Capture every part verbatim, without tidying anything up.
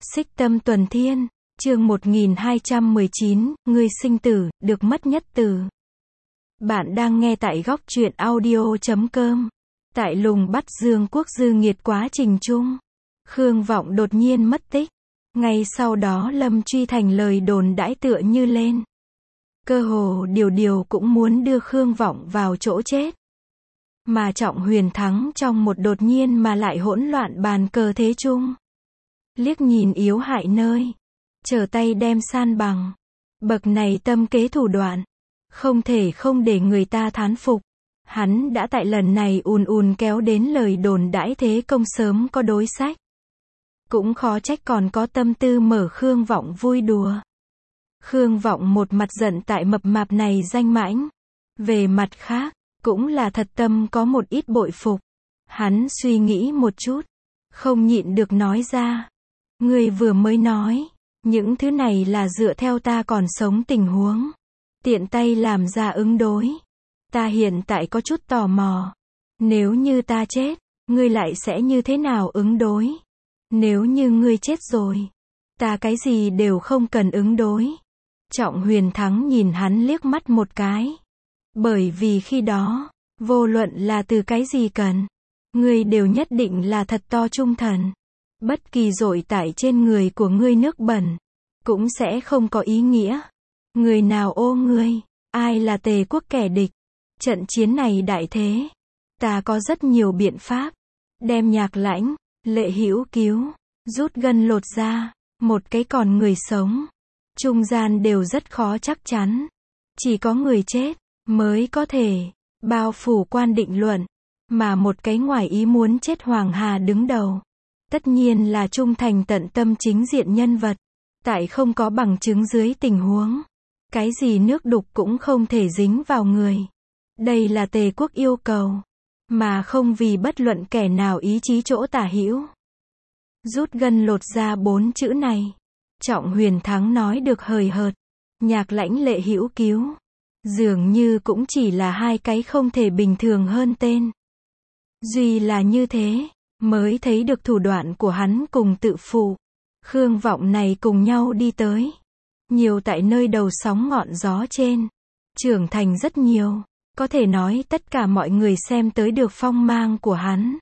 Xích Tâm Tuần Thiên, chương một nghìn hai trăm mười chín, ngươi sinh tử, được mất nhất tử. Bạn đang nghe tại góc truyện audio chấm com. Tại Lùng Bắt Dương Quốc dư nghiệt quá trình chung, Khương Vọng đột nhiên mất tích. Ngay sau đó Lâm Truy thành lời đồn đãi tựa như lên. Cơ hồ điều điều cũng muốn đưa Khương Vọng vào chỗ chết. Mà Trọng Huyền thắng trong một đột nhiên mà lại hỗn loạn bàn cờ thế chung. Liếc nhìn yếu hại nơi, trở tay đem san bằng. Bậc này tâm kế thủ đoạn, không thể không để người ta thán phục. Hắn đã tại lần này ùn ùn kéo đến lời đồn đãi thế công sớm có đối sách. Cũng khó trách còn có tâm tư mở Khương Vọng vui đùa. Khương Vọng một mặt giận tại mập mạp này danh mãnh. Về mặt khác, cũng là thật tâm có một ít bội phục. Hắn suy nghĩ một chút, không nhịn được nói ra. Ngươi vừa mới nói, những thứ này là dựa theo ta còn sống tình huống. Tiện tay làm ra ứng đối. Ta hiện tại có chút tò mò. Nếu như ta chết, ngươi lại sẽ như thế nào ứng đối? Nếu như ngươi chết rồi, ta cái gì đều không cần ứng đối. Trọng Huyền thắng nhìn hắn liếc mắt một cái. Bởi vì khi đó, vô luận là từ cái gì cần, ngươi đều nhất định là thật to trung thần. Bất kỳ dội tải trên người của ngươi nước bẩn, cũng sẽ không có ý nghĩa. Người nào ô ngươi, ai là Tề quốc kẻ địch. Trận chiến này đại thế, ta có rất nhiều biện pháp. Đem Nhạc Lãnh, Lệ Hữu cứu, rút gân lột ra, một cái còn người sống. Trung gian đều rất khó chắc chắn. Chỉ có người chết, mới có thể, bao phủ quan định luận. Mà một cái ngoài ý muốn chết Hoàng Hà đứng đầu. Tất nhiên là trung thành tận tâm chính diện nhân vật. Tại không có bằng chứng dưới tình huống, cái gì nước đục cũng không thể dính vào người. Đây là Tề quốc yêu cầu, mà không vì bất luận kẻ nào ý chí chỗ tả hữu. Rút gân lột ra bốn chữ này, Trọng Huyền thắng nói được hời hợt. Nhạc Lãnh, Lệ Hữu cứu, dường như cũng chỉ là hai cái không thể bình thường hơn tên. Duy là như thế, mới thấy được thủ đoạn của hắn cùng tự phụ. Khương Vọng này cùng nhau đi tới. Nhiều tại nơi đầu sóng ngọn gió trên. Trưởng thành rất nhiều. Có thể nói tất cả mọi người xem tới được phong mang của hắn.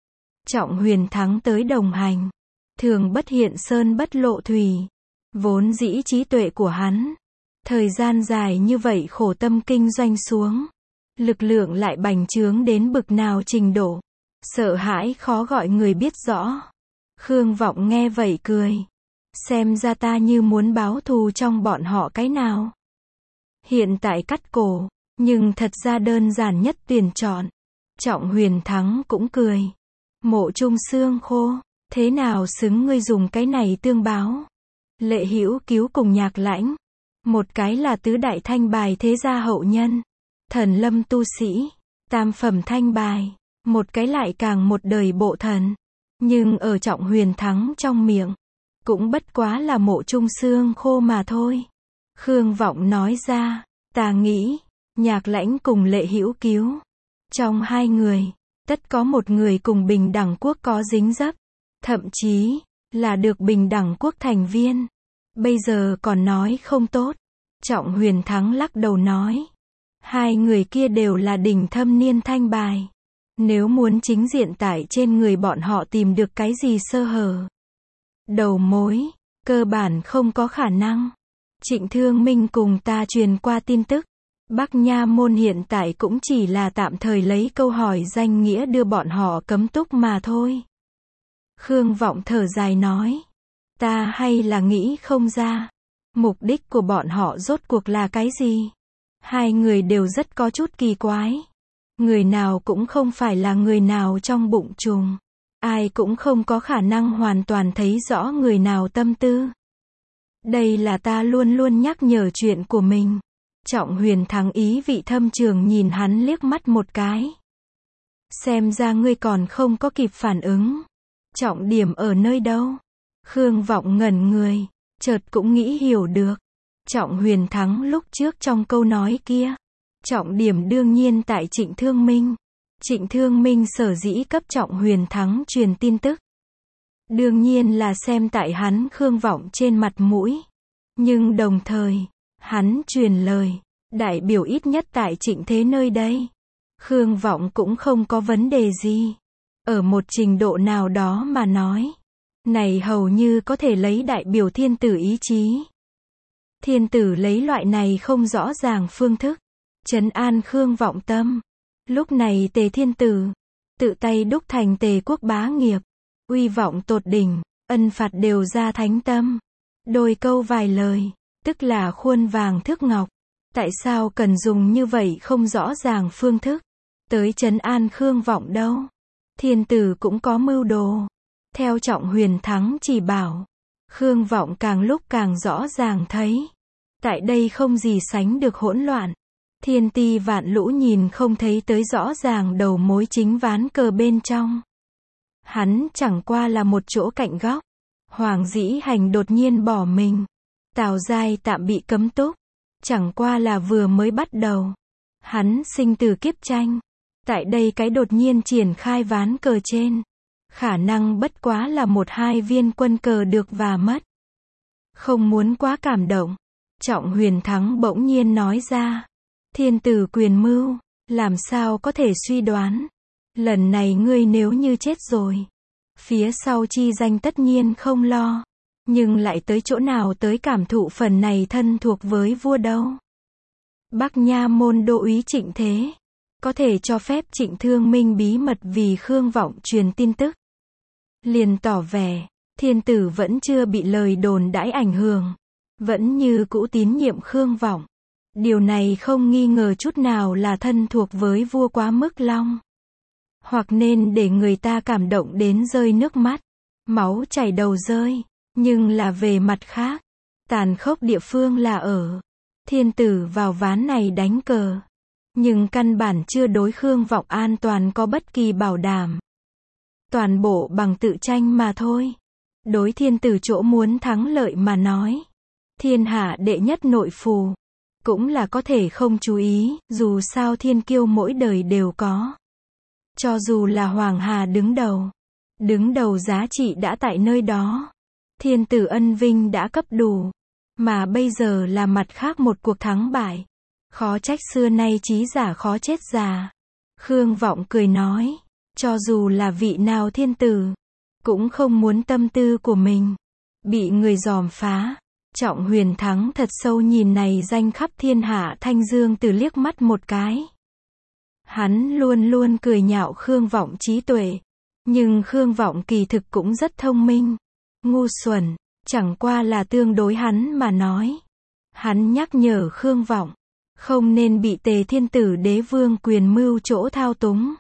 Trọng Huyền thắng tới đồng hành. Thường bất hiện sơn bất lộ thủy. Vốn dĩ trí tuệ của hắn. Thời gian dài như vậy khổ tâm kinh doanh xuống. Lực lượng lại bành trướng đến bực nào trình độ. Sợ hãi khó gọi người biết rõ. Khương Vọng nghe vậy cười. Xem ra ta như muốn báo thù trong bọn họ cái nào. Hiện tại cắt cổ, nhưng thật ra đơn giản nhất tuyển chọn. Trọng Huyền thắng cũng cười. Mộ Trung xương khô, thế nào xứng ngươi dùng cái này tương báo. Lệ Hữu cứu cùng Nhạc Lãnh. Một cái là tứ đại thanh bài thế gia hậu nhân. Thần lâm tu sĩ, tam phẩm thanh bài. Một cái lại càng một đời bộ thần. Nhưng ở Trọng Huyền thắng trong miệng, cũng bất quá là Mộ Trung xương khô mà thôi. Khương Vọng nói ra, ta nghĩ, Nhạc Lãnh cùng Lệ Hữu cứu. Trong hai người, tất có một người cùng Bình Đẳng Quốc có dính dấp. Thậm chí, là được Bình Đẳng Quốc thành viên. Bây giờ còn nói không tốt. Trọng Huyền thắng lắc đầu nói. Hai người kia đều là đỉnh thâm niên thanh bài. Nếu muốn chính diện tại trên người bọn họ tìm được cái gì sơ hở, đầu mối, cơ bản không có khả năng. Trịnh Thương Minh cùng ta truyền qua tin tức. Bắc Nha Môn hiện tại cũng chỉ là tạm thời lấy câu hỏi danh nghĩa đưa bọn họ cấm túc mà thôi. Khương Vọng thở dài nói. Ta hay là nghĩ không ra. Mục đích của bọn họ rốt cuộc là cái gì? Hai người đều rất có chút kỳ quái. Người nào cũng không phải là người nào trong bụng trùng. Ai cũng không có khả năng hoàn toàn thấy rõ người nào tâm tư. Đây là ta luôn luôn nhắc nhở chuyện của mình. Trọng Huyền thắng ý vị thâm trường nhìn hắn liếc mắt một cái. Xem ra ngươi còn không có kịp phản ứng. Trọng điểm ở nơi đâu? Khương Vọng ngẩn người, chợt cũng nghĩ hiểu được. Trọng Huyền thắng lúc trước trong câu nói kia. Trọng điểm đương nhiên tại Trịnh Thương Minh. Trịnh Thương Minh sở dĩ cấp Trọng Huyền thắng truyền tin tức. Đương nhiên là xem tại hắn Khương Vọng trên mặt mũi. Nhưng đồng thời, hắn truyền lời, đại biểu ít nhất tại Trịnh Thế nơi đây. Khương Vọng cũng không có vấn đề gì. Ở một trình độ nào đó mà nói, này hầu như có thể lấy đại biểu thiên tử ý chí. Thiên tử lấy loại này không rõ ràng phương thức, trấn an Khương Vọng tâm. Lúc này Tề Thiên Tử, tự tay đúc thành Tề quốc bá nghiệp, uy vọng tột đỉnh, ân phạt đều ra thánh tâm. Đôi câu vài lời, tức là khuôn vàng thước ngọc. Tại sao cần dùng như vậy không rõ ràng phương thức, tới trấn an Khương Vọng đâu? Thiên tử cũng có mưu đồ. Theo Trọng Huyền Thắng chỉ bảo, Khương Vọng càng lúc càng rõ ràng thấy, tại đây không gì sánh được hỗn loạn. Thiên ti vạn lũ nhìn không thấy tới rõ ràng đầu mối chính ván cờ bên trong. Hắn chẳng qua là một chỗ cạnh góc. Hoàng Dĩ Hành đột nhiên bỏ mình. Tào Giai tạm bị cấm túc. Chẳng qua là vừa mới bắt đầu. Hắn sinh từ kiếp tranh. Tại đây cái đột nhiên triển khai ván cờ trên. Khả năng bất quá là một hai viên quân cờ được và mất. Không muốn quá cảm động. Trọng Huyền Thắng bỗng nhiên nói ra. Thiên tử quyền mưu, làm sao có thể suy đoán. Lần này ngươi nếu như chết rồi, phía sau chi danh tất nhiên không lo. Nhưng lại tới chỗ nào tới cảm thụ phần này thân thuộc với vua đâu. Bắc Nha môn đô úy Trịnh Thế, có thể cho phép Trịnh Thương Minh bí mật vì Khương Vọng truyền tin tức. Liền tỏ vẻ, thiên tử vẫn chưa bị lời đồn đãi ảnh hưởng. Vẫn như cũ tín nhiệm Khương Vọng. Điều này không nghi ngờ chút nào là thân thuộc với vua quá mức long. Hoặc nên để người ta cảm động đến rơi nước mắt, máu chảy đầu rơi. Nhưng là về mặt khác, tàn khốc địa phương là ở. Thiên tử vào ván này đánh cờ. Nhưng căn bản chưa đối Khương Vọng an toàn có bất kỳ bảo đảm. Toàn bộ bằng tự tranh mà thôi. Đối thiên tử chỗ muốn thắng lợi mà nói. Thiên hạ đệ nhất nội phù. Cũng là có thể không chú ý, dù sao thiên kiêu mỗi đời đều có. Cho dù là Hoàng Hà đứng đầu. Đứng đầu giá trị đã tại nơi đó. Thiên tử ân vinh đã cấp đủ. Mà bây giờ là mặt khác một cuộc thắng bại. Khó trách xưa nay trí giả khó chết già. Khương Vọng cười nói. Cho dù là vị nào thiên tử, cũng không muốn tâm tư của mình bị người giòm phá. Trọng Huyền Thắng thật sâu nhìn này danh khắp thiên hạ Thanh Dương Tử liếc mắt một cái. Hắn luôn luôn cười nhạo Khương Vọng trí tuệ. Nhưng Khương Vọng kỳ thực cũng rất thông minh. Ngu xuẩn, chẳng qua là tương đối hắn mà nói. Hắn nhắc nhở Khương Vọng, không nên bị Tề Thiên Tử đế vương quyền mưu chỗ thao túng.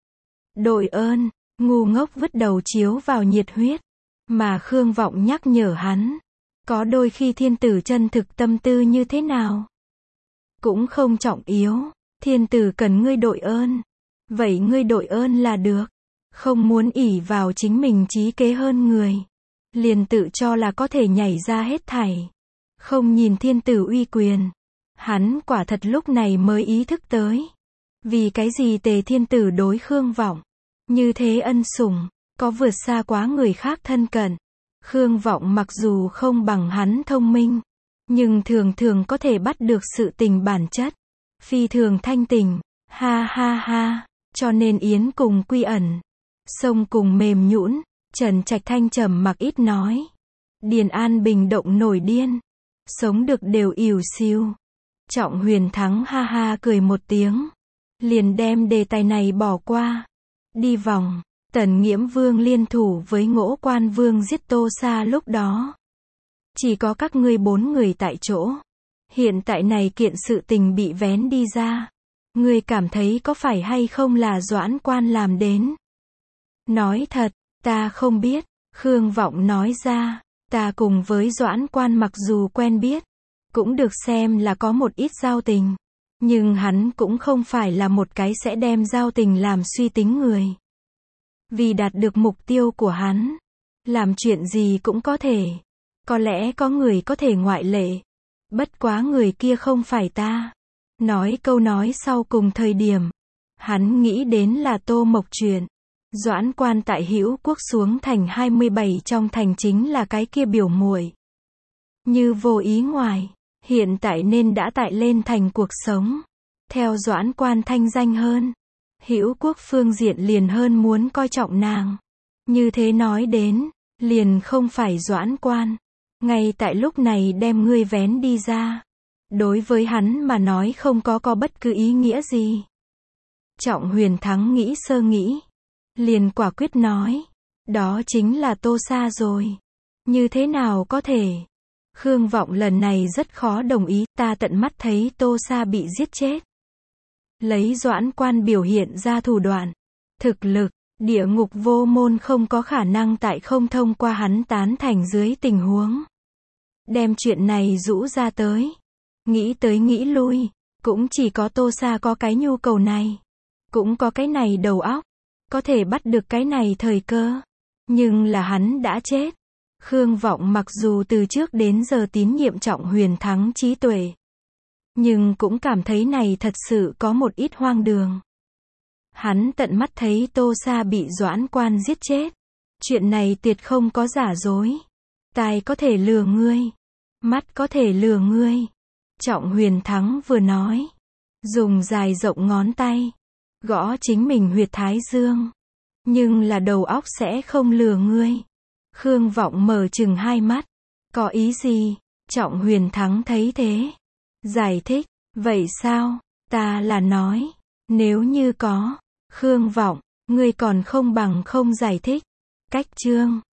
Đội ơn, ngu ngốc vứt đầu chiếu vào nhiệt huyết. Mà Khương Vọng nhắc nhở hắn. Có đôi khi thiên tử chân thực tâm tư như thế nào cũng không trọng yếu. Thiên tử cần ngươi đội ơn. Vậy ngươi đội ơn là được. Không muốn ỷ vào chính mình trí kế hơn người. Liền tự cho là có thể nhảy ra hết thảy. Không nhìn thiên tử uy quyền. Hắn quả thật lúc này mới ý thức tới. Vì cái gì Tề Thiên Tử đối Khương Vọng như thế ân sủng, có vượt xa quá người khác thân cận. Khương Vọng mặc dù không bằng hắn thông minh, nhưng thường thường có thể bắt được sự tình bản chất. Phi thường thanh tình, ha ha ha, cho nên Yến cùng quy ẩn, sông cùng mềm nhũn, Trần Trạch Thanh trầm mặc ít nói. Điền An Bình động nổi điên, sống được đều ỉu xìu. Trọng Huyền Thắng ha ha cười một tiếng, liền đem đề tài này bỏ qua. Đi vòng, Tần Nghiễm Vương liên thủ với Ngỗ Quan Vương giết Tô Sa lúc đó. Chỉ có các ngươi bốn người tại chỗ. Hiện tại này kiện sự tình bị vén đi ra. Ngươi cảm thấy có phải hay không là Doãn Quan làm đến? Nói thật, ta không biết. Khương Vọng nói ra, ta cùng với Doãn Quan mặc dù quen biết, cũng được xem là có một ít giao tình. Nhưng hắn cũng không phải là một cái sẽ đem giao tình làm suy tính người. Vì đạt được mục tiêu của hắn, làm chuyện gì cũng có thể. Có lẽ có người có thể ngoại lệ. Bất quá người kia không phải ta. Nói câu nói sau cùng thời điểm, hắn nghĩ đến là Tô Mộc chuyện. Doãn Quan tại Hữu Quốc xuống thành hai mươi bảy trong thành chính là cái kia biểu muội. Như vô ý ngoài, hiện tại nên đã tại lên thành cuộc sống. Theo Doãn Quan thanh danh hơn, Hữu Quốc phương diện liền hơn muốn coi trọng nàng. Như thế nói đến, liền không phải Doãn Quan. Ngay tại lúc này đem ngươi vén đi ra. Đối với hắn mà nói không có có bất cứ ý nghĩa gì. Trọng Huyền Thắng nghĩ sơ nghĩ. Liền quả quyết nói. Đó chính là Tô Sa rồi. Như thế nào có thể? Khương Vọng lần này rất khó đồng ý, ta tận mắt thấy Tô Sa bị giết chết. Lấy Doãn Quan biểu hiện ra thủ đoạn, thực lực, địa ngục vô môn không có khả năng tại không thông qua hắn tán thành dưới tình huống. Đem chuyện này rũ ra tới. Nghĩ tới nghĩ lui, cũng chỉ có Tô Sa có cái nhu cầu này. Cũng có cái này đầu óc. Có thể bắt được cái này thời cơ. Nhưng là hắn đã chết. Khương Vọng mặc dù từ trước đến giờ tín nhiệm Trọng Huyền Thắng trí tuệ. Nhưng cũng cảm thấy này thật sự có một ít hoang đường. Hắn tận mắt thấy Tô Sa bị Doãn Quan giết chết. Chuyện này tuyệt không có giả dối. Tai có thể lừa ngươi. Mắt có thể lừa ngươi. Trọng Huyền Thắng vừa nói. Dùng dài rộng ngón tay. Gõ chính mình huyệt thái dương. Nhưng là đầu óc sẽ không lừa ngươi. Khương Vọng mở chừng hai mắt. Có ý gì? Trọng Huyền Thắng thấy thế. Giải thích. Vậy sao? Ta là nói. Nếu như có. Khương Vọng. Ngươi còn không bằng không giải thích. Cách chương.